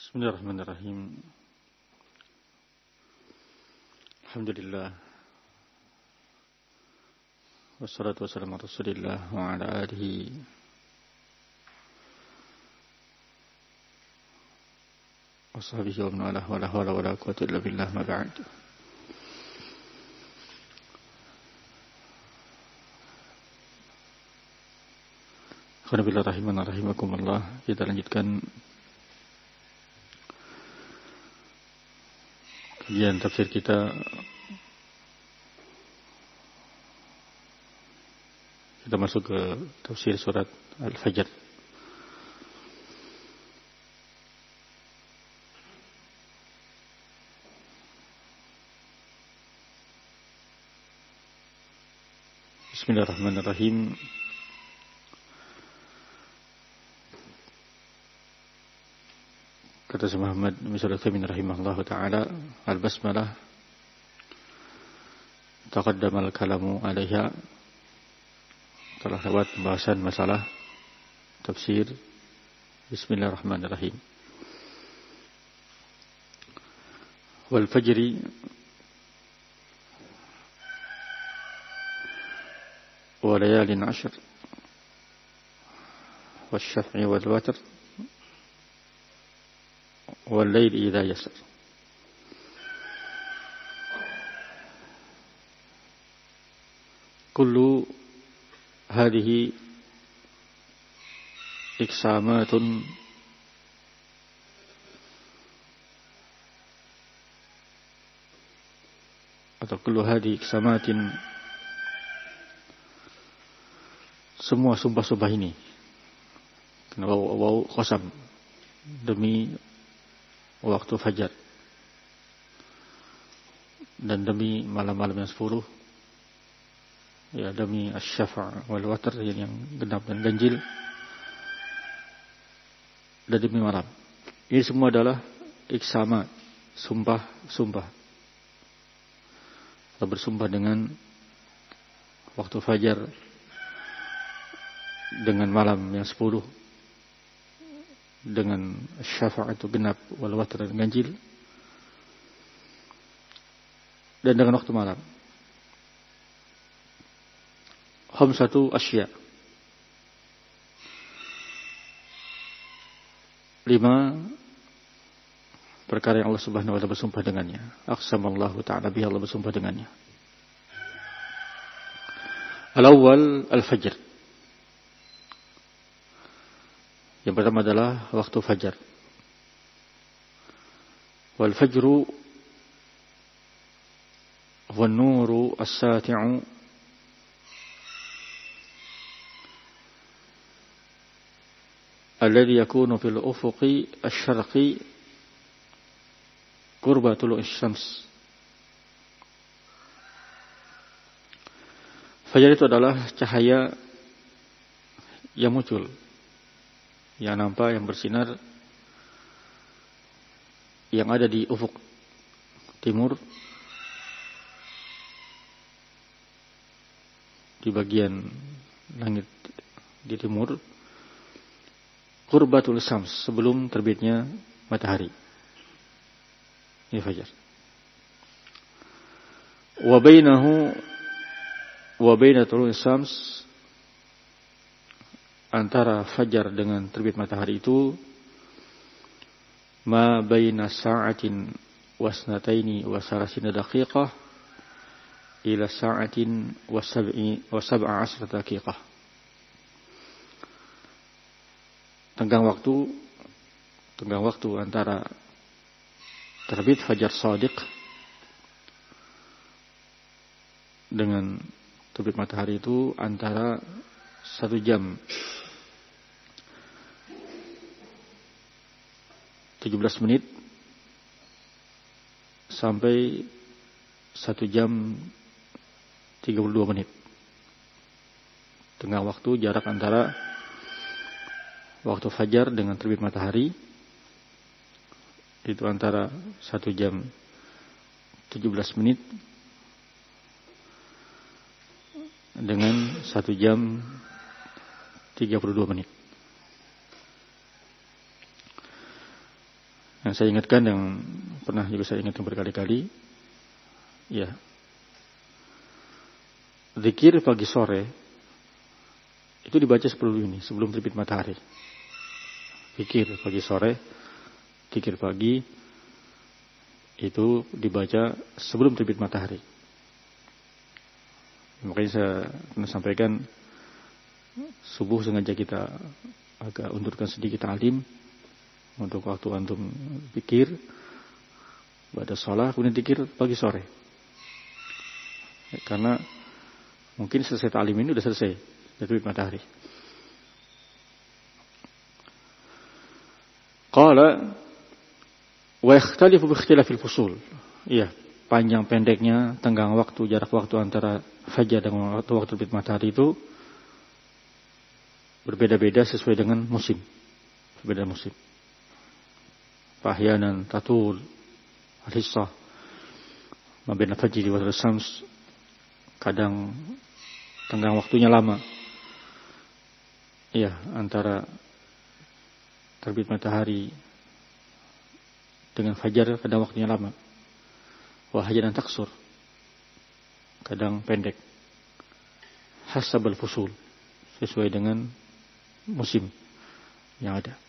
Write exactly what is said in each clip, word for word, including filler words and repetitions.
Bismillahirrahmanirrahim. Alhamdulillah. Wassalatu wassalamu ala Rasulillah wa ala alihi wa sahbihi wa man walah wa la hawla wa la quwwata illa billah ma ba'd. Alhamdulillah rahimana rahimakumullah. Kita lanjutkan kajian tafsir kita. Kita masuk ke tafsir surat Al-Fajr. Bismillahirrahmanirrahim. Kata Syekh Muhammad bin Shalih Al-Utsaimin rahimahullahu taala, al-basmalah taqaddama al-kalamu 'alaiha. Telah lewat pembahasan masalah tafsir Bismillahirrahmanirrahim. Wal fajri wa layalin 'ashr wasyaf'i wal watr والليل إذا يسر. كل هذه إقسامات atau كل هذه إقسامات, semua sumpah-sumpah ini kenapa waw qasam, demi waktu fajar dan demi malam-malam yang sepuluh, ya, demi asy-syafa' wal watr yang genap dan ganjil, dan demi malam. Ini semua adalah iqsamat, sumpah-sumpah. Kita bersumpah dengan waktu fajar, dengan malam yang sepuluh, dengan syafa' itu genap, wal watr dan ganjil, dan dengan waktu malam. Khamsatu asya, lima perkara yang Allah Subhanahu wa taala bersumpah dengannya. Aqsamallahu ta'ala biha, Allah bersumpah dengannya. Al-awwal al-fajr. Yang pertama adalah waktu fajar. Wal fajru wan nuru as-sati'u alladhi yakunu fil ufuqi asy-syarqi qurba tulu'is syams. Fajar itu adalah cahaya yang muncul, yang nampak, yang bersinar, yang ada di ufuk timur, di bagian langit di timur, qurbatul syams, sebelum terbitnya matahari. Ini fajar. Wa bainahu wa baina tulu'is syams, antara fajar dengan terbit matahari itu, ma baina sa'atin wasnataini wa salasina daqiqah ila sa'atin wa sab'i wa sab'a asrata daqiqah. Tenggang waktu tenggang waktu antara terbit fajar shadiq dengan terbit matahari itu antara satu jam tujuh belas menit sampai satu jam tiga puluh dua menit. Tengah waktu, jarak antara waktu fajar dengan terbit matahari itu antara satu jam tujuh belas menit dengan satu jam tiga puluh dua menit. Yang saya ingatkan, yang pernah juga saya ingatkan berkali-kali, ya, zikir pagi sore itu dibaca sebelum ini, sebelum terbit matahari. Zikir pagi sore, zikir pagi itu dibaca sebelum terbit matahari. Makanya saya pernah sampaikan, subuh sengaja kita agak undurkan sedikit alim untuk waktu antum pikir, pada sholat, kemudian pikir pagi sore. Ya, karena mungkin selesai ta'lim ini sudah selesai, sudah terbit matahari. Qala wa yakhtalifu bi ikhtilafil fusul. Iya, panjang pendeknya, tenggang waktu, jarak waktu antara fajar dan waktu, waktu terbit matahari itu berbeda-beda sesuai dengan musim. Berbeda musim. Fahyanan tatul al-hissah ma baina fajri wa syams, kadang tenggang waktunya lama. Iya, antara terbit matahari dengan fajar kadang waktunya lama. Wa ahyanan taksur, kadang pendek. Hasabal fusul, sesuai dengan musim yang ada.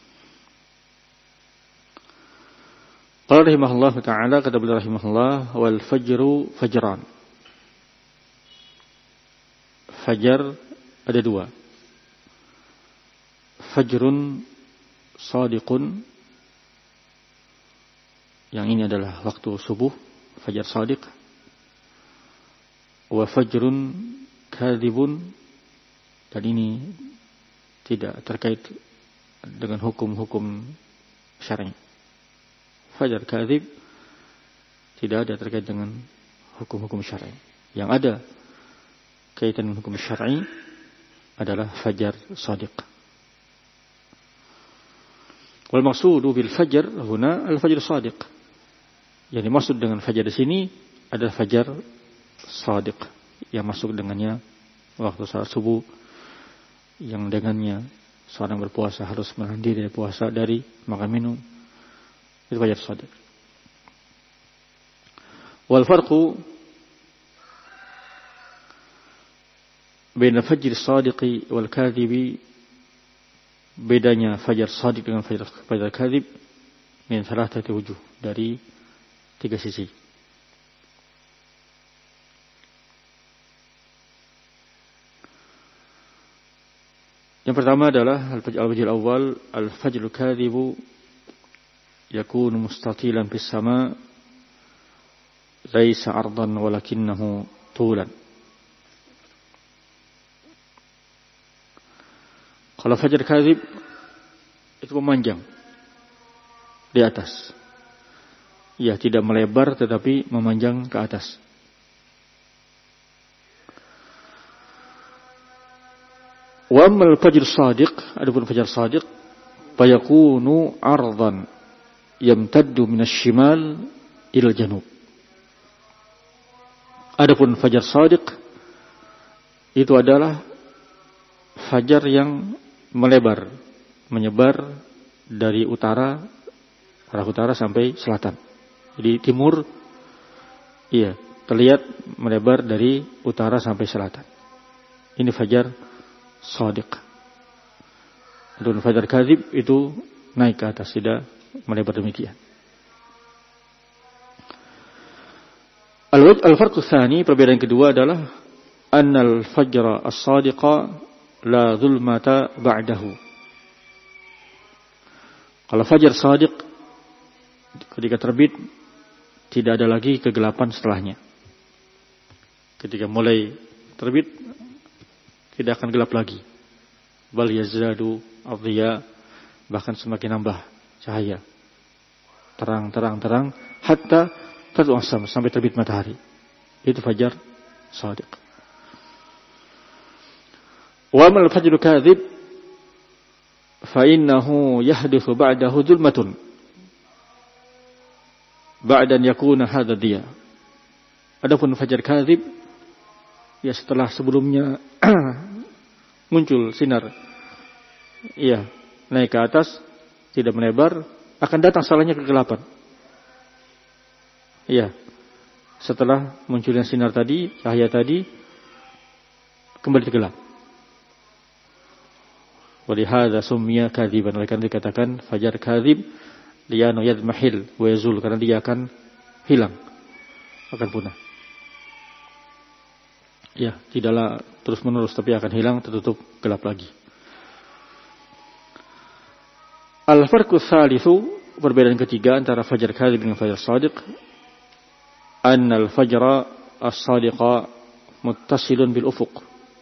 Qala rahimahullah ta'ala, kata beliau rahimahullah, wal fajru fajran. Fajar ada dua. Fajrun sadiqun, yang ini adalah waktu subuh, fajar sadiq. Wa fajrun kadhibun, dan ini tidak terkait dengan hukum-hukum syar'i. Fajar kadhib tidak ada terkait dengan hukum-hukum syar'i. Yang ada kaitan dengan hukum syar'i adalah fajar sadiq. Wal maqsudu bil fajr huna al fajr sadiq. Yang dimaksud dengan fajar di sini adalah fajar sadiq, yang masuk dengannya waktu salat subuh, yang dengannya seorang berpuasa harus menahan diri dari puasa, dari makan minum. Itu fajar sadiq. Wal farqu baina fajr sadiqi wal kadhibi, bedanya fajar sadiq dengan fajar fajar kadhib min thalathati wujuh, dari tiga sisi. Yang pertama adalah al-fajr al-awwal, al-fajr al-kadhibu yakunu mustatilan fis sama, laisa ardan walakinnahu tulan. Kalau fajar kadhib itu memanjang di atas. Ya, tidak melebar tetapi memanjang ke atas. Wa ammal fajr shadiq, adapun fajar shadiq, fayakunu ardan yamtaddu minasy-syimal ila janub. Adapun fajar shadiq itu adalah fajar yang melebar, menyebar dari utara, arah utara sampai selatan. Jadi timur, iya, terlihat melebar dari utara sampai selatan. Ini fajar shadiq. Dan fajar kadhib itu naik ke atas, tidak melebar demikian. Al-farqu tsani, perbedaan kedua adalah annal fajra as-sadiqa la zulmata ba'dahu. Kalau fajar shadiq ketika terbit tidak ada lagi kegelapan setelahnya. Ketika mulai terbit tidak akan gelap lagi. Bal yazadu adhiya, bahkan semakin nambah cahaya. Terang, terang, terang hatta tatlu asam, sampai terbit matahari. Itu fajar shadiq. Wa mal fajr kadhib fa innahu yahdithu ba'dahu dhulmatun ba'dan yakuna hadha diya. Adapun fajar kadhib, ya setelah sebelumnya muncul sinar, ya naik ke atas, tidak melebar, akan datang salahnya kegelapan. Iya. Setelah munculnya sinar tadi, cahaya tadi, kembali gelap. Walihada summiya kadziban. Oleh karena dikatakan fajar kadzib li'annahu yadmahil wa yazul, karena dia akan hilang, akan punah. Ya, tidaklah terus menerus, tapi akan hilang, tertutup, gelap lagi. Al-farqu tsalitsu, perbedaan ketiga antara fajar kadzib dengan fajar shadiq, anna al-fajra as-shadiqa muttasilun bil ufuq.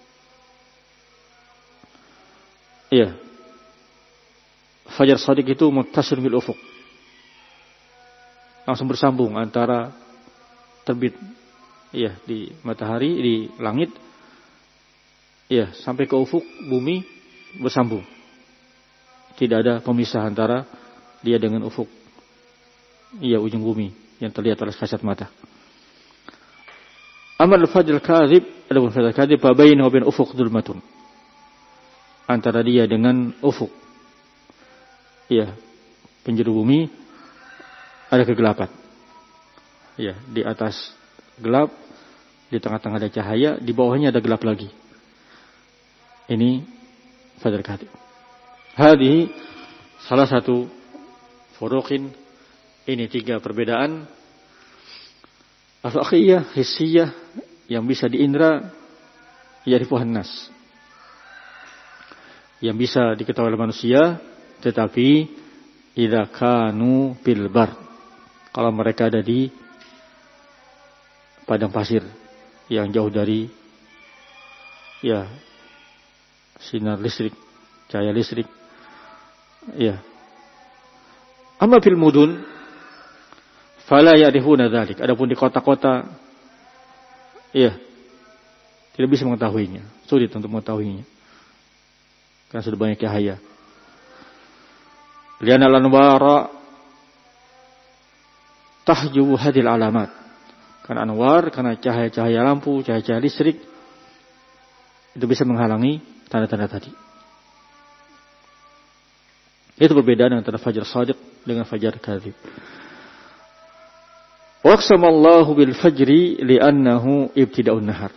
Iya. Fajar shadiq itu muttasilun bil ufuq. Langsung bersambung antara terbit, iya, di matahari, di langit, iya, sampai ke ufuk bumi, bersambung. Tidak ada pemisah antara dia dengan ufuk, iya, ujung bumi yang terlihat oleh kasat mata. Amal fajr kadzib, adapun fajar kadzib, fa bainahu wa bain ufuq dzulmatun. Antara dia dengan ufuk, iya, penjuru bumi, ada kegelapan. Ya, di atas gelap, di tengah-tengah ada cahaya, di bawahnya ada gelap lagi. Ini fajar kadzib. Hadhihi salah satu furuqin, ini tiga perbedaan al-akhiyyah, hissiyah, yang bisa diindra, ya'rifuhan nas, yang bisa diketahui oleh manusia, tetapi idza kanu bil bar, kalau mereka ada di padang pasir yang jauh dari, ya, sinar listrik, cahaya listrik, ya. Amma fil mudun fala ya'rifuna dzalik. Adapun di kota-kota, ya, tidak bisa mengetahuinya, sulit untuk mengetahuinya, karena sudah banyak cahaya. Lian al-anwara tahjubu hadil alamat. Karena anwar, karena cahaya-cahaya lampu, cahaya-cahaya listrik, itu bisa menghalangi tanda-tanda tadi. Itu perbedaan antara fajar shadiq dengan fajar kadzib. Waqsamallahu bil fajri li'annahu ibtida'un nahar.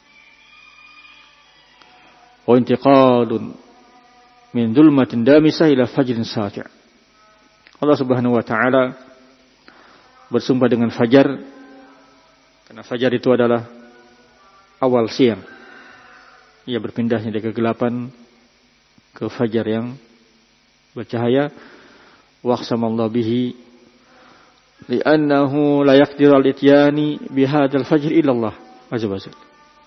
Wa intiqalun min dhulmatin damisah ila fajrin sati'. Allah Subhanahu wa taala bersumpah dengan fajar, karena fajar itu adalah awal siang. Ia berpindahnya dari kegelapan ke fajar yang bercahaya. Waqsamallahu bihi li'annahu la yaqdiru al-ityani bihadzal fajr illa Allah azza wa jalla.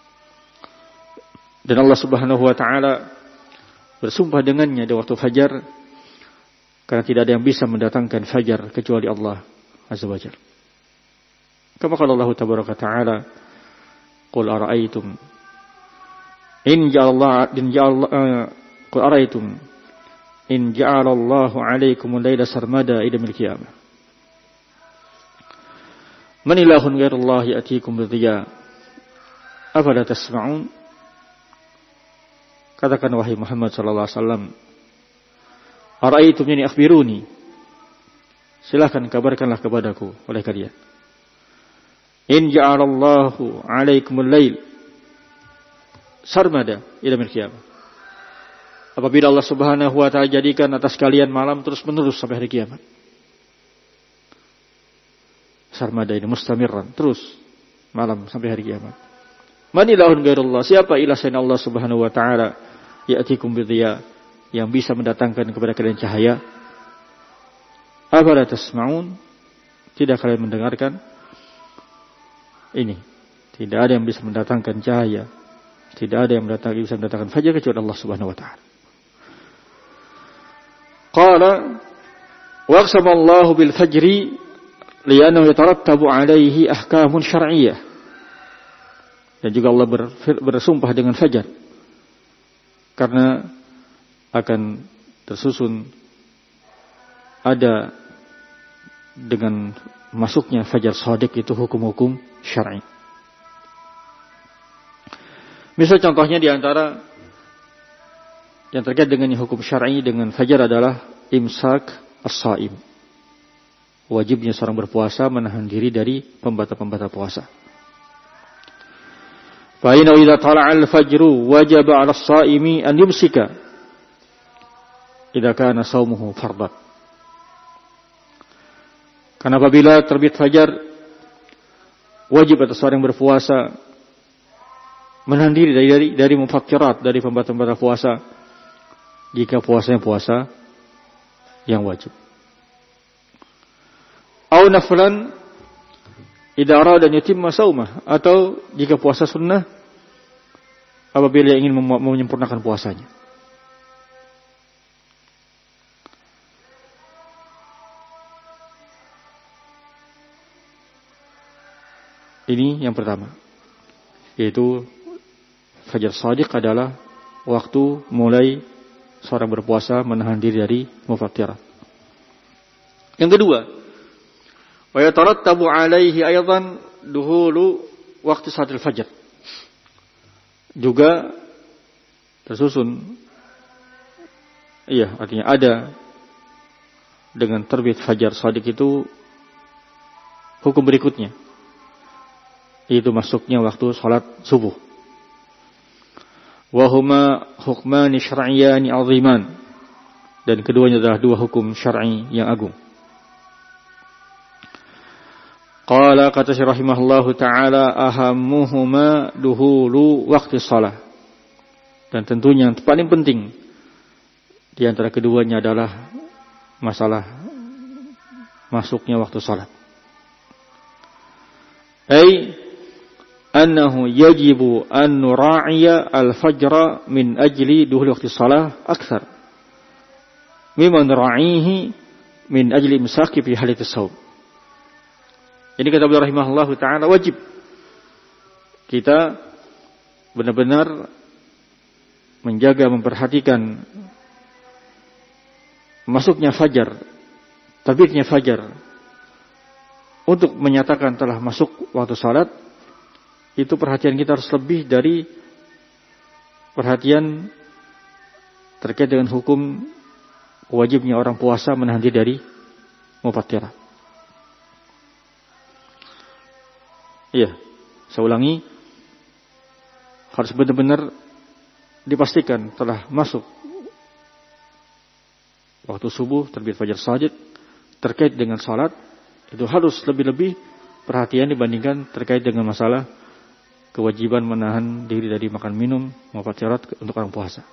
Dan Allah Subhanahu wa taala bersumpah dengannya di waktu fajar, karena tidak ada yang bisa mendatangkan fajar kecuali Allah azza wa jalla. Kama qala Allah tabaraka ta'ala, qul ara'aytum in ja'ala in ja'ala qul ara'aytum in ja'ala Allahu 'alaykum al-laila sarmada ila yaumil qiyamah man ilahun ghairullah ya'tikum bidhiya afala tasma'un. Katakan wahai Muhammad sallallahu alaihi wasallam, ara'aytum, yani akhbiruni, silakan kabarkanlah kepadaku oleh kalian, in ja'alallahu 'alaikumul lail sarmada ila yaumil qiyamah, apabila Allah Subhanahu wa taala jadikan atas kalian malam terus menerus sampai hari kiamat. Sarmada ini mustamirran, terus malam sampai hari kiamat. Man ilahun ghairullah, siapa ilah selain Allah Subhanahu wa taala, ya'tikum bidhiya, yang bisa mendatangkan kepada kalian cahaya. Afala tasma'un, tidak kalian mendengarkan? Ini, tidak ada yang bisa mendatangkan cahaya, tidak ada yang mendatangkan, bisa mendatangkan fajar kecuali Allah Subhanahu wa taala. Qala waqsamallahu bil fajri li'annahu yatarattabu 'alaihi ahkamun syar'iyyah. Dan juga Allah bersumpah dengan fajar, karena akan tersusun ada dengan masuknya fajar shadiq itu hukum-hukum syar'i. Misal contohnya di antara yang terkait dengan hukum syar'i dengan fajar adalah imsak as-shaim, wajibnya seorang berpuasa menahan diri dari pembatal-pembatal puasa. Fa inna idza tala'a al-fajru wajaba 'ala as-sha'imi an yumsika idza kana shaumuhu fardhan. Karena apabila terbit fajar, wajib atas seorang yang berpuasa menahan diri dari dari, dari mufattirat, dari pembatal-pembatal puasa, jika puasanya puasa yang wajib. Au naflan idza arada an yutimma shaumah, atau jika puasa sunnah apabila ingin mem- menyempurnakan puasanya. Ini yang pertama, yaitu fajar shadiq adalah waktu mulai seorang berpuasa menahan diri dari mufattirat. Yang kedua, wa yatarattabu alaihi aidan duhulu waktu salatul fajr. Juga tersusun, iya artinya ada dengan terbit fajar shadiq itu hukum berikutnya, yaitu masuknya waktu salat subuh. Wa huma hukmani syar'iyyani 'aziman, dan keduanya adalah dua hukum syar'i yang agung. Qala kata Syekh rahimahullahu taala ahammuhuma duhulu waqti shalah. Dan tentunya yang paling penting di antara keduanya adalah masalah masuknya waktu salat. Ai annahu yajibu an nura'iya al-fajra min ajli duhul waqti shalah akthar mimma nura'ihi min ajli imsaki fi halatis shaum. Ini kata beliau rahimahullahu taala, wajib kita benar-benar menjaga, memperhatikan masuknya fajar, terbitnya fajar, untuk menyatakan telah masuk waktu salat. Itu perhatian kita harus lebih dari perhatian terkait dengan hukum wajibnya orang puasa menahan diri dari mufattirat. Iya, saya ulangi, harus benar-benar dipastikan telah masuk waktu subuh, terbit fajar shadiq. Terkait dengan salat itu harus lebih-lebih perhatian dibandingkan terkait dengan masalah kewajiban menahan diri dari makan minum mufattirat untuk orang puasa.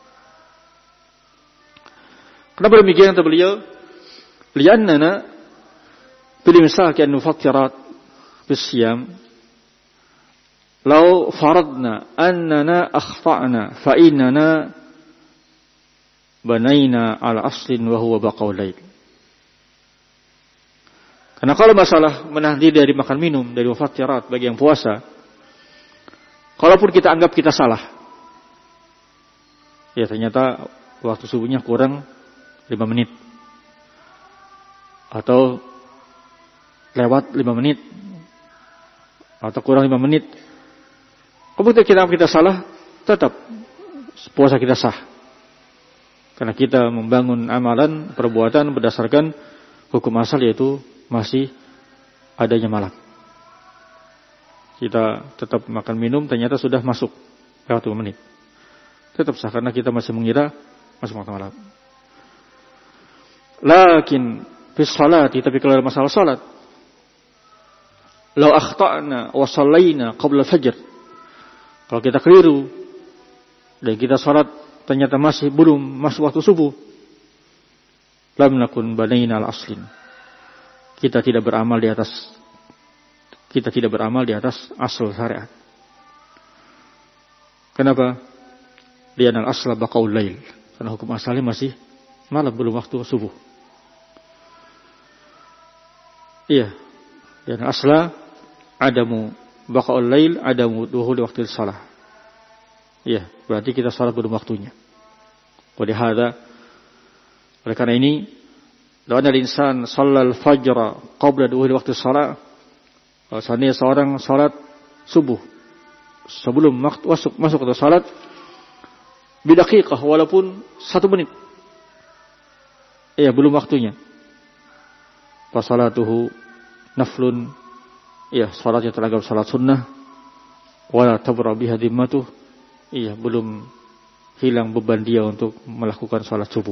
Kenapa demikian kata beliau? Li'annana bil imsaki an mufattirat bis siyam law faradna annana akhta'na fa innana banaina ala aslin wa huwa baqaul lail. Karena kalau masalah menahan diri dari makan minum, dari mufattirat bagi yang puasa, kalaupun kita anggap kita salah, ya ternyata waktu subuhnya kurang lima menit atau lewat lima menit atau kurang lima menit, kemudian kita kita salah, tetap puasa kita sah. Karena kita membangun amalan, perbuatan berdasarkan hukum asal, yaitu masih adanya malam. Kita tetap makan minum, ternyata sudah masuk lewat lima menit. Tetap sah karena kita masih mengira masuk waktu malam. Lakin fi sholati, tapi kalau masalah salat, law akhta'na wa shallaina qabla fajr, kalau kita keliru dan kita salat ternyata masih belum masuk waktu subuh, lam nakun banaina al-aslin, kita tidak beramal di atas kita tidak beramal di atas asal syariat. Kenapa? Lian al-asla baqaul lail, karena hukum asalnya masih malam, belum waktu subuh. Iya, lian al-asla adamu baqaul lail, adamu duhul waktu salah. Iya, berarti kita salat belum waktunya. Oleh hada, oleh karena ini, lawan al-insan shallal fajra qabla duhul waktu salah, seandainya seorang salat subuh sebelum masuk masuk ke salat bidaqiqah, walaupun satu menit, iya belum waktunya, fa salatuhu naflun, iya salatnya teranggap salat sunnah, wala tabra biha dhimmatuh, iya belum hilang beban dia untuk melakukan salat subuh.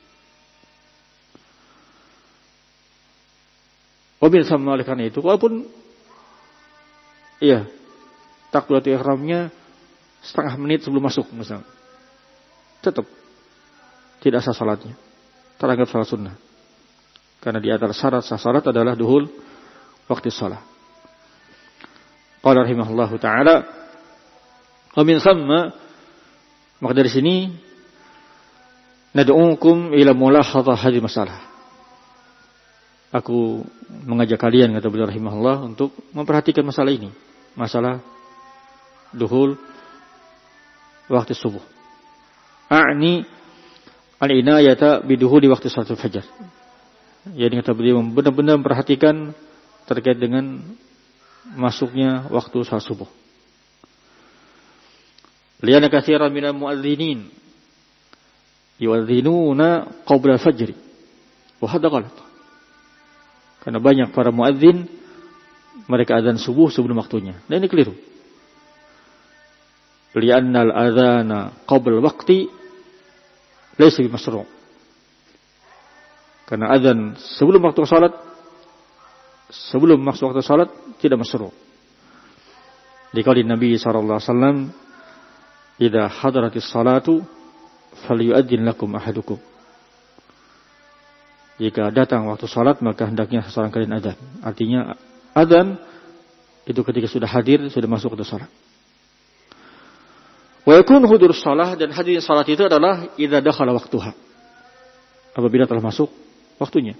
Wabil sama oleh karena itu, walaupun iya takbiratul ihramnya setengah menit sebelum masuk misalnya, tetap tidak sah salatnya, teranggap salat sunnah. Karena di antara syarat sah salat adalah duhul waktu salat. Qala rahimahullahu taala, wa min thamma, maka dari sini nad'ukum ila mulahadhah hadhihi masalah. Aku mengajak kalian, kata beliau rahimahullah, untuk memperhatikan masalah ini, masalah duhul waktu subuh. A'ni al-inayata biduhuli waktu salatul fajar. Jadi kata beliau benar-benar memperhatikan terkait dengan masuknya waktu salat subuh. Lianna katsiran minal muadzinin yuadzinuna qabla al-fajr. Wa hadha ghalat. Karena banyak para muadzin mereka azan subuh sebelum waktunya. Dan ini keliru. Li'anna al-adzana qabla waqti laysa bimasru'. Karena azan sebelum waktu salat, sebelum masuk waktu salat tidak masru'. Dikali Nabi sallallahu alaihi wasallam, "Idza hadaratis salatu falyu'adzin lakum ahadukum." Jika datang waktu salat maka hendaknya seorang kalian azan. Artinya azan itu ketika sudah hadir, sudah masuk waktu salat. Wa yakun hudurus shalah, dan hadir salat itu adalah idza dakhala waqtuha, apabila telah masuk waktunya.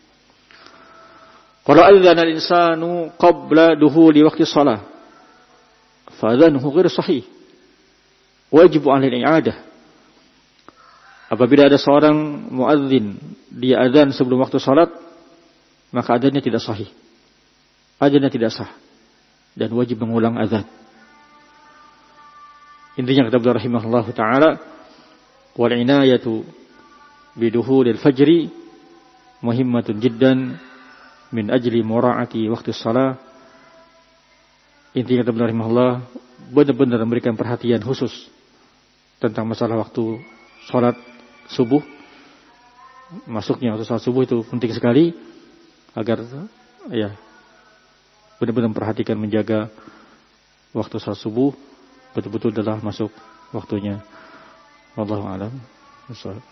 Qala adzana al-insanu qabla duhuli waqti shalah fa adzanuhu ghairu sahih, wajib 'alaihi al-i'adah. Apabila ada seorang muadzin dia azan sebelum waktu salat, maka azannya tidak sahih, azannya tidak sah, dan wajib mengulang azan. Intinya kata beliau rahimahullahu taala, wal inayatu biduhulil fajri muhimmatun jiddan min ajli mura'ati waktu salat. Intinya kata beliau rahimahullah, benar-benar memberikan perhatian khusus tentang masalah waktu salat subuh. Masuknya waktu salat subuh itu penting sekali, agar ya benar-benar memperhatikan, menjaga waktu salat subuh betul-betul telah masuk waktunya. Wallahu a'lam.